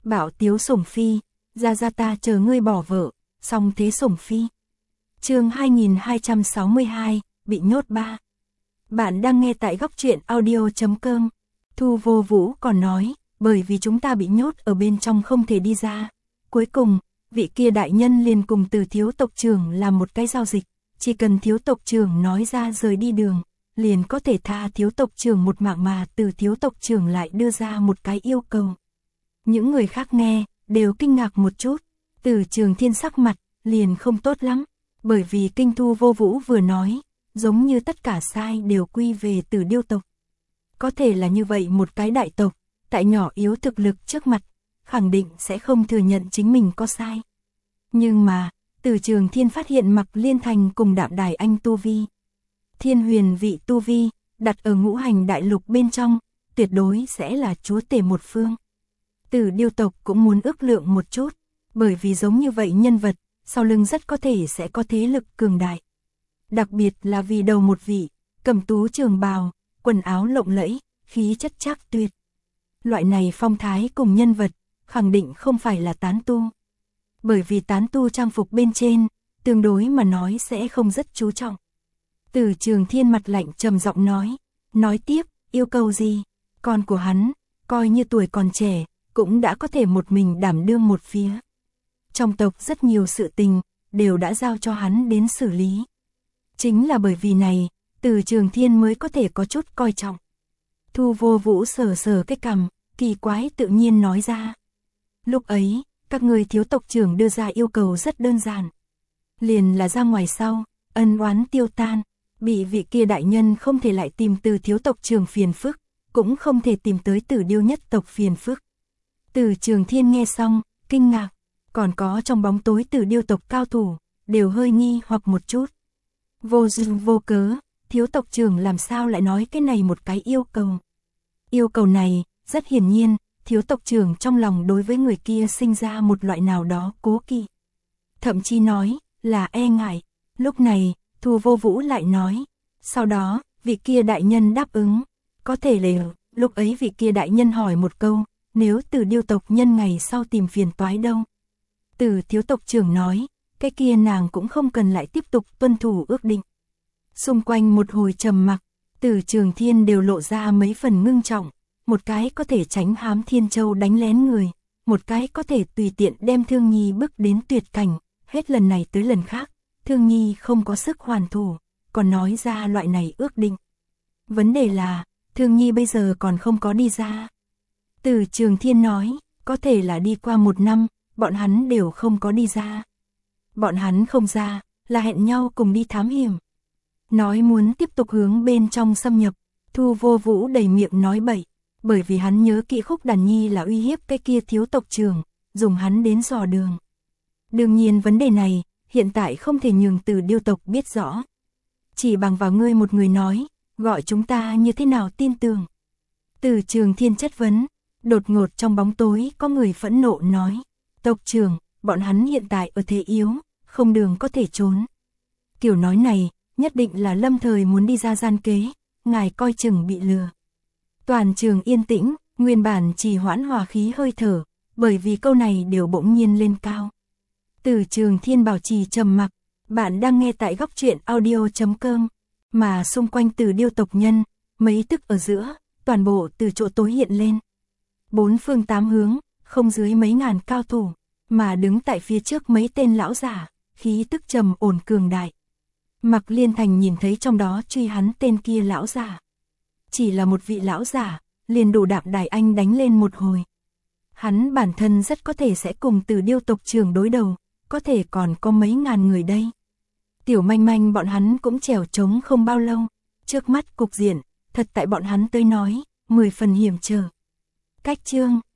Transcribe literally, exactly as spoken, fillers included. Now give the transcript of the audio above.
Bảo Tiếu Sủng Phi, ra ra ta chờ ngươi bỏ vợ, xong thế Sủng Phi. Chương hai nghìn hai trăm sáu mươi hai, bị nhốt ba. Bạn đang nghe tại góc truyện audio chấm com. Thu Vô Vũ còn nói, bởi vì chúng ta bị nhốt ở bên trong không thể đi ra. Cuối cùng, vị kia đại nhân liền cùng Từ thiếu tộc trưởng làm một cái giao dịch, chỉ cần thiếu tộc trưởng nói ra rời đi đường, liền có thể tha thiếu tộc trưởng một mạng, mà Từ thiếu tộc trưởng lại đưa ra một cái yêu cầu. Những người khác nghe, đều kinh ngạc một chút. Từ Trường Thiên sắc mặt, liền không tốt lắm, bởi vì kinh Thu Vô Vũ vừa nói, giống như tất cả sai đều quy về Từ Điêu tộc. Có thể là như vậy một cái đại tộc, tại nhỏ yếu thực lực trước mặt, khẳng định sẽ không thừa nhận chính mình có sai. Nhưng mà, Từ Trường Thiên phát hiện Mặc Liên Thành cùng Đạm Đài Anh tu vi, thiên huyền vị tu vi, đặt ở ngũ hành đại lục bên trong, tuyệt đối sẽ là chúa tể một phương. Từ Điêu tộc cũng muốn ước lượng một chút, bởi vì giống như vậy nhân vật, sau lưng rất có thể sẽ có thế lực cường đại. Đặc biệt là vì đầu một vị, cẩm tú trường bào, quần áo lộng lẫy, khí chất chắc tuyệt. Loại này phong thái cùng nhân vật, khẳng định không phải là tán tu. Bởi vì tán tu trang phục bên trên, tương đối mà nói sẽ không rất chú trọng. Từ Trường Thiên mặt lạnh trầm giọng nói, nói tiếp, yêu cầu gì? Con của hắn, coi như tuổi còn trẻ, cũng đã có thể một mình đảm đương một phía. Trong tộc rất nhiều sự tình, đều đã giao cho hắn đến xử lý. Chính là bởi vì này, Từ Trường Thiên mới có thể có chút coi trọng. Thu Vô Vũ sờ sờ cái cằm, kỳ quái tự nhiên nói ra. Lúc ấy, các người thiếu tộc trưởng đưa ra yêu cầu rất đơn giản. Liền là ra ngoài sau, ân oán tiêu tan, bị vị kia đại nhân không thể lại tìm Từ thiếu tộc trưởng phiền phức, cũng không thể tìm tới Từ Điêu nhất tộc phiền phức. Từ Trường Thiên nghe xong, kinh ngạc, còn có trong bóng tối Từ Điêu tộc cao thủ, đều hơi nghi hoặc một chút. Vô duyên vô cớ, thiếu tộc trưởng làm sao lại nói cái này một cái yêu cầu. Yêu cầu này, rất hiển nhiên, thiếu tộc trưởng trong lòng đối với người kia sinh ra một loại nào đó cố kỵ. Thậm chí nói, là e ngại. Lúc này, Thu Vô Vũ lại nói, sau đó, vị kia đại nhân đáp ứng, có thể là, lúc ấy vị kia đại nhân hỏi một câu, nếu Từ Điêu tộc nhân ngày sau tìm phiền toái đâu. Từ thiếu tộc trưởng nói, cái kia nàng cũng không cần lại tiếp tục tuân thủ ước định. Xung quanh một hồi trầm mặc, Từ Trường Thiên đều lộ ra mấy phần ngưng trọng, một cái có thể tránh hám Thiên Châu đánh lén người, một cái có thể tùy tiện đem Thương Nhi bước đến tuyệt cảnh, hết lần này tới lần khác, Thương Nhi không có sức hoàn thủ, còn nói ra loại này ước định. Vấn đề là, Thương Nhi bây giờ còn không có đi ra. Từ Trường Thiên nói, có thể là đi qua một năm, bọn hắn đều không có đi ra. Bọn hắn không ra, là hẹn nhau cùng đi thám hiểm. Nói muốn tiếp tục hướng bên trong xâm nhập, Thu Vô Vũ đầy miệng nói bậy, bởi vì hắn nhớ kỹ Khúc Đàn Nhi là uy hiếp cái kia thiếu tộc trưởng, dùng hắn đến dò đường. Đương nhiên vấn đề này, hiện tại không thể nhường Từ Điêu tộc biết rõ. Chỉ bằng vào ngươi một người nói, gọi chúng ta như thế nào tin tưởng. Từ Trường Thiên chất vấn, đột ngột trong bóng tối có người phẫn nộ nói, tộc trưởng, bọn hắn hiện tại ở thế yếu, không đường có thể trốn. Kiểu nói này, nhất định là lâm thời muốn đi ra gian kế, ngài coi chừng bị lừa. Toàn trường yên tĩnh, nguyên bản trì hoãn hòa khí hơi thở, bởi vì câu này đều bỗng nhiên lên cao. Từ Trường Thiên bảo trì trầm mặc, bạn đang nghe tại góc truyện audio chấm com, mà xung quanh Từ Điêu tộc nhân, mấy tức ở giữa, toàn bộ từ chỗ tối hiện lên. Bốn phương tám hướng, không dưới mấy ngàn cao thủ, mà đứng tại phía trước mấy tên lão giả, khí tức trầm ổn cường đại. Mặc Liên Thành nhìn thấy trong đó truy hắn tên kia lão giả. Chỉ là một vị lão giả, liền đủ Đạm Đài Anh đánh lên một hồi. Hắn bản thân rất có thể sẽ cùng Từ Điêu tộc trưởng đối đầu, có thể còn có mấy ngàn người đây. Tiểu manh manh bọn hắn cũng trèo trống không bao lâu, trước mắt cục diện, thật tại bọn hắn tới nói, mười phần hiểm trở. Cách chương